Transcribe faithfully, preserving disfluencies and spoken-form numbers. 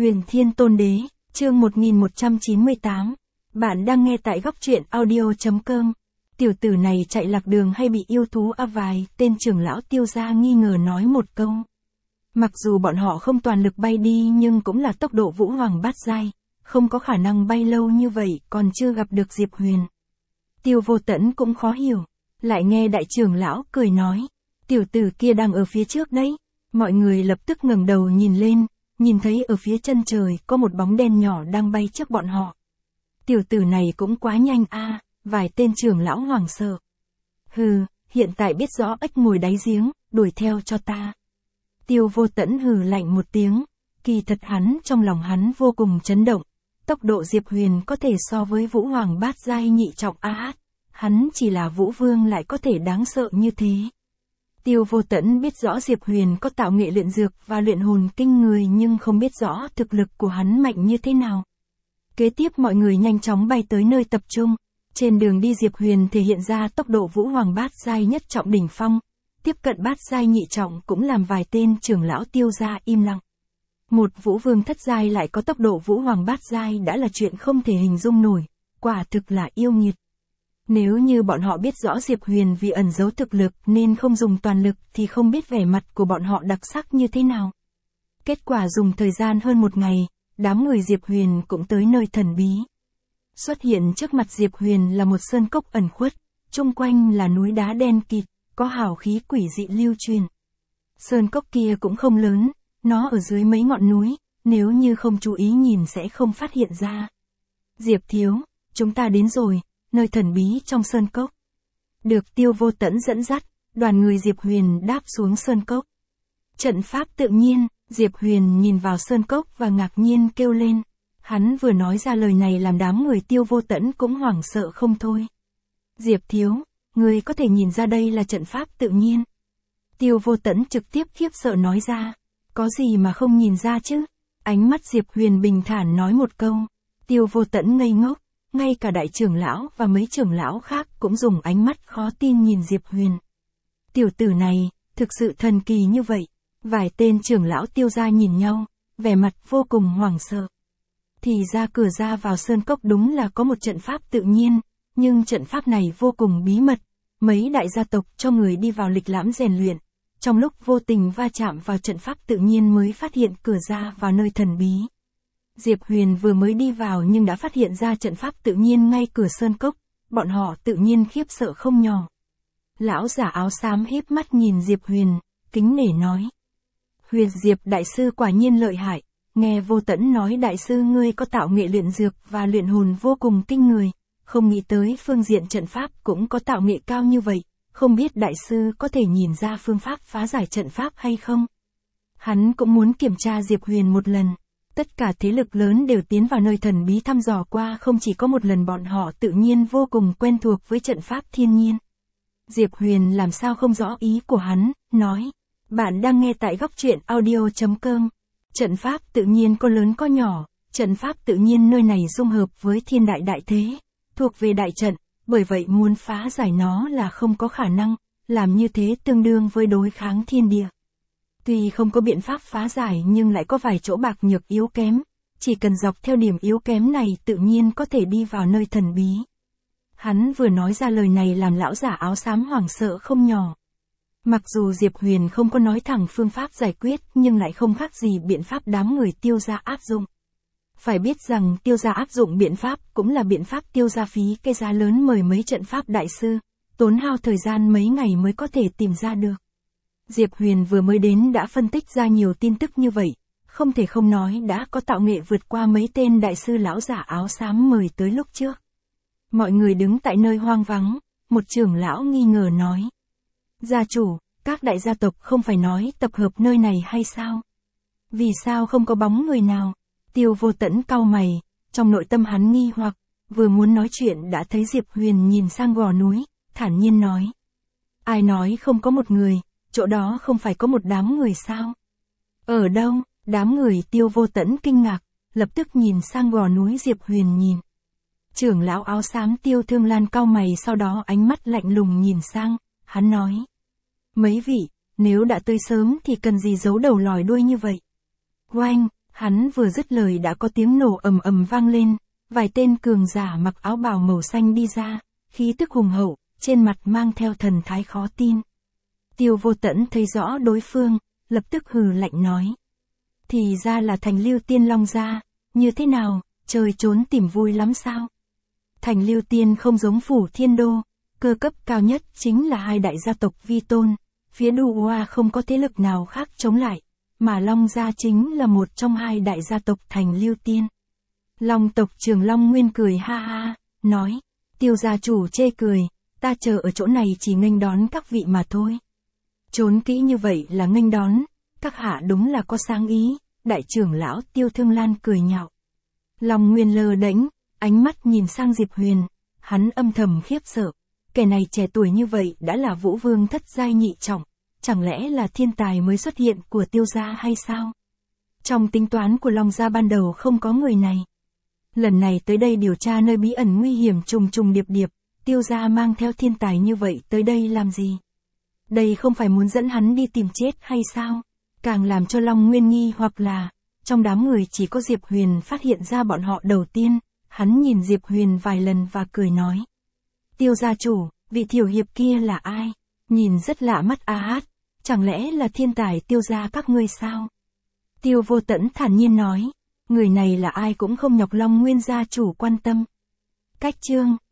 Huyền Thiên Tôn Đế, chương một nghìn một trăm chín mươi tám. Bạn đang nghe tại góc truyện audio.com. Tiểu tử này chạy lạc đường hay bị yêu thú áp vài, tên trưởng lão Tiêu gia nghi ngờ nói một câu. Mặc dù bọn họ không toàn lực bay đi nhưng cũng là tốc độ vũ hoàng bát giai, không có khả năng bay lâu như vậy, còn chưa gặp được Diệp Huyền. Tiêu Vô Tẫn cũng khó hiểu, lại nghe đại trưởng lão cười nói, tiểu tử kia đang ở phía trước đấy. Mọi người lập tức ngẩng đầu nhìn lên, nhìn thấy ở phía chân trời có một bóng đen nhỏ đang bay trước bọn họ. Tiểu tử này cũng quá nhanh a, vài tên trưởng lão hoảng sợ. Hừ, hiện tại biết rõ ếch ngồi đáy giếng, đuổi theo cho ta. Tiêu Vô Tẫn hừ lạnh một tiếng, kỳ thật hắn trong lòng hắn vô cùng chấn động. Tốc độ Diệp Huyền có thể so với Vũ Hoàng bát giai nhị trọng a, hắn chỉ là Vũ Vương lại có thể đáng sợ như thế. Tiêu Vô Tẫn biết rõ Diệp Huyền có tạo nghệ luyện dược và luyện hồn kinh người nhưng không biết rõ thực lực của hắn mạnh như thế nào. Kế tiếp mọi người nhanh chóng bay tới nơi tập trung. Trên đường đi Diệp Huyền thể hiện ra tốc độ Vũ Hoàng bát giai nhất trọng đỉnh phong. Tiếp cận bát giai nhị trọng cũng làm vài tên trưởng lão Tiêu gia im lặng. Một Vũ Vương thất giai lại có tốc độ Vũ Hoàng bát giai đã là chuyện không thể hình dung nổi, quả thực là yêu nghiệt. Nếu như bọn họ biết rõ Diệp Huyền vì ẩn giấu thực lực nên không dùng toàn lực thì không biết vẻ mặt của bọn họ đặc sắc như thế nào. Kết quả dùng thời gian hơn một ngày, đám người Diệp Huyền cũng tới nơi thần bí. Xuất hiện trước mặt Diệp Huyền là một sơn cốc ẩn khuất, chung quanh là núi đá đen kịt, có hào khí quỷ dị lưu truyền. Sơn cốc kia cũng không lớn, nó ở dưới mấy ngọn núi, nếu như không chú ý nhìn sẽ không phát hiện ra. Diệp thiếu, chúng ta đến rồi. Nơi thần bí trong sơn cốc. Được Tiêu Vô Tẫn dẫn dắt, đoàn người Diệp Huyền đáp xuống sơn cốc. Trận pháp tự nhiên, Diệp Huyền nhìn vào sơn cốc và ngạc nhiên kêu lên. Hắn vừa nói ra lời này làm đám người Tiêu Vô Tẫn cũng hoảng sợ không thôi. Diệp thiếu, người có thể nhìn ra đây là trận pháp tự nhiên. Tiêu Vô Tẫn trực tiếp khiếp sợ nói ra. Có gì mà không nhìn ra chứ? Ánh mắt Diệp Huyền bình thản nói một câu. Tiêu Vô Tẫn ngây ngốc. Ngay cả đại trưởng lão và mấy trưởng lão khác cũng dùng ánh mắt khó tin nhìn Diệp Huyền. Tiểu tử này, thực sự thần kỳ như vậy. Vài tên trưởng lão Tiêu gia nhìn nhau, vẻ mặt vô cùng hoảng sợ. Thì ra cửa ra vào sơn cốc đúng là có một trận pháp tự nhiên, nhưng trận pháp này vô cùng bí mật. Mấy đại gia tộc cho người đi vào lịch lãm rèn luyện. Trong lúc vô tình va chạm vào trận pháp tự nhiên mới phát hiện cửa ra vào nơi thần bí. Diệp Huyền vừa mới đi vào nhưng đã phát hiện ra trận pháp tự nhiên ngay cửa sơn cốc, bọn họ tự nhiên khiếp sợ không nhỏ. Lão giả áo xám híp mắt nhìn Diệp Huyền, kính nể nói. Huyền Diệp đại sư quả nhiên lợi hại, nghe Vô Tẫn nói đại sư ngươi có tạo nghệ luyện dược và luyện hồn vô cùng kinh người, không nghĩ tới phương diện trận pháp cũng có tạo nghệ cao như vậy, không biết đại sư có thể nhìn ra phương pháp phá giải trận pháp hay không? Hắn cũng muốn kiểm tra Diệp Huyền một lần. Tất cả thế lực lớn đều tiến vào nơi thần bí thăm dò qua không chỉ có một lần bọn họ tự nhiên vô cùng quen thuộc với trận pháp thiên nhiên. Diệp Huyền làm sao không rõ ý của hắn, nói. Bạn đang nghe tại góc truyện audio.com. Trận pháp tự nhiên có lớn có nhỏ, trận pháp tự nhiên nơi này dung hợp với thiên đại đại thế, thuộc về đại trận, bởi vậy muốn phá giải nó là không có khả năng, làm như thế tương đương với đối kháng thiên địa. Tuy không có biện pháp phá giải nhưng lại có vài chỗ bạc nhược yếu kém, chỉ cần dọc theo điểm yếu kém này tự nhiên có thể đi vào nơi thần bí. Hắn vừa nói ra lời này làm lão giả áo xám hoảng sợ không nhỏ. Mặc dù Diệp Huyền không có nói thẳng phương pháp giải quyết nhưng lại không khác gì biện pháp đám người Tiêu gia áp dụng. Phải biết rằng Tiêu gia áp dụng biện pháp cũng là biện pháp Tiêu gia phí cái giá lớn mời mấy trận pháp đại sư, tốn hao thời gian mấy ngày mới có thể tìm ra được. Diệp Huyền vừa mới đến đã phân tích ra nhiều tin tức như vậy, không thể không nói đã có tạo nghệ vượt qua mấy tên đại sư lão giả áo xám mời tới lúc trước. Mọi người đứng tại nơi hoang vắng, một trưởng lão nghi ngờ nói. Gia chủ, các đại gia tộc không phải nói tập hợp nơi này hay sao? Vì sao không có bóng người nào? Tiêu Vô Tẫn cau mày, trong nội tâm hắn nghi hoặc, vừa muốn nói chuyện đã thấy Diệp Huyền nhìn sang gò núi, thản nhiên nói. Ai nói không có một người? Chỗ đó không phải có một đám người sao? Ở đâu? Đám người Tiêu Vô Tẫn kinh ngạc, lập tức nhìn sang gò núi Diệp Huyền nhìn. Trưởng lão áo xám Tiêu Thương Lan cau mày sau đó ánh mắt lạnh lùng nhìn sang, hắn nói. Mấy vị, nếu đã tới sớm thì cần gì giấu đầu lòi đuôi như vậy? Oanh, Hắn vừa dứt lời đã có tiếng nổ ầm ầm vang lên, vài tên cường giả mặc áo bào màu xanh đi ra, khí tức hùng hậu, trên mặt mang theo thần thái khó tin. Tiêu Vô Tẫn thấy rõ đối phương, lập tức hừ lạnh nói. Thì ra là Thành Lưu Tiên Long gia, như thế nào, trời trốn tìm vui lắm sao? Thành Lưu Tiên không giống Phủ Thiên Đô, cơ cấp cao nhất chính là hai đại gia tộc vi tôn, phía Đu Oa không có thế lực nào khác chống lại, mà Long gia chính là một trong hai đại gia tộc Thành Lưu Tiên. Long tộc Trường Long Nguyên cười ha ha, nói, Tiêu gia chủ chê cười, ta chờ ở chỗ này chỉ nghênh đón các vị mà thôi. Trốn kỹ như vậy là nghênh đón, các hạ đúng là có sáng ý, đại trưởng lão Tiêu Thương Lan cười nhạo. Long Nguyên lơ đễnh, ánh mắt nhìn sang Diệp Huyền, hắn âm thầm khiếp sợ, kẻ này trẻ tuổi như vậy đã là Vũ Vương thất giai nhị trọng, chẳng lẽ là thiên tài mới xuất hiện của Tiêu gia hay sao? Trong tính toán của Long gia ban đầu không có người này. Lần này tới đây điều tra nơi bí ẩn nguy hiểm trùng trùng điệp điệp, Tiêu gia mang theo thiên tài như vậy tới đây làm gì? Đây không phải muốn dẫn hắn đi tìm chết hay sao? Càng làm cho Long Nguyên nghi hoặc là, trong đám người chỉ có Diệp Huyền phát hiện ra bọn họ đầu tiên, hắn nhìn Diệp Huyền vài lần và cười nói. Tiêu gia chủ, vị thiểu hiệp kia là ai? Nhìn rất lạ mắt a hát, chẳng lẽ là thiên tài Tiêu gia các ngươi sao? Tiêu Vô Tẫn thản nhiên nói, người này là ai cũng không nhọc Long Nguyên gia chủ quan tâm. Cách chương